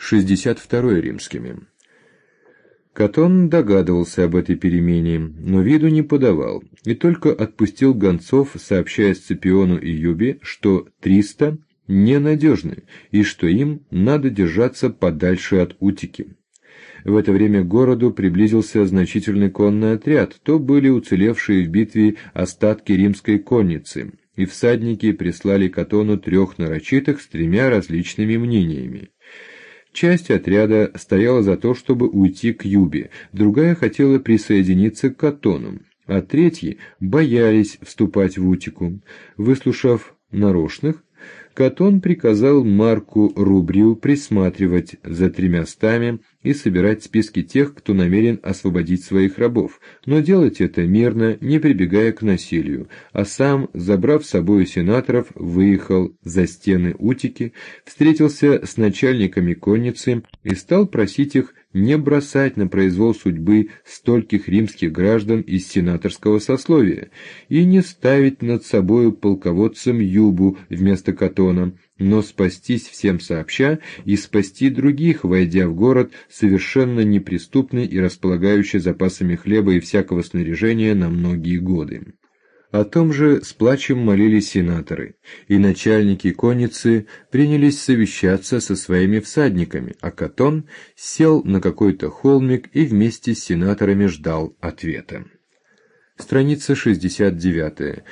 62 римскими. Катон догадывался об этой перемене, но виду не подавал, и только отпустил гонцов, сообщая Сципиону и Юбе, что 300 ненадежны, и что им надо держаться подальше от Утики. В это время к городу приблизился значительный конный отряд, то были уцелевшие в битве остатки римской конницы, и всадники прислали Катону 3 нарочитых с 3 различными мнениями. Часть отряда стояла за то, чтобы уйти к Юбе, другая хотела присоединиться к Катону, а третьи боялись вступать в Утику. Выслушав нарочных, Катон приказал Марку Рубрию присматривать за 300 и собирать списки тех, кто намерен освободить своих рабов, но делать это мирно, не прибегая к насилию, а сам, забрав с собой сенаторов, выехал за стены Утики, встретился с начальниками конницы и стал просить их не бросать на произвол судьбы стольких римских граждан из сенаторского сословия и не ставить над собою полководцем Юбу вместо Катона, но спастись всем сообща и спасти других, войдя в город совершенно неприступный и располагающий запасами хлеба и всякого снаряжения на многие годы. О том же с плачем молились сенаторы, и начальники конницы принялись совещаться со своими всадниками, а Катон сел на какой-то холмик и вместе с сенаторами ждал ответа. Страница 69.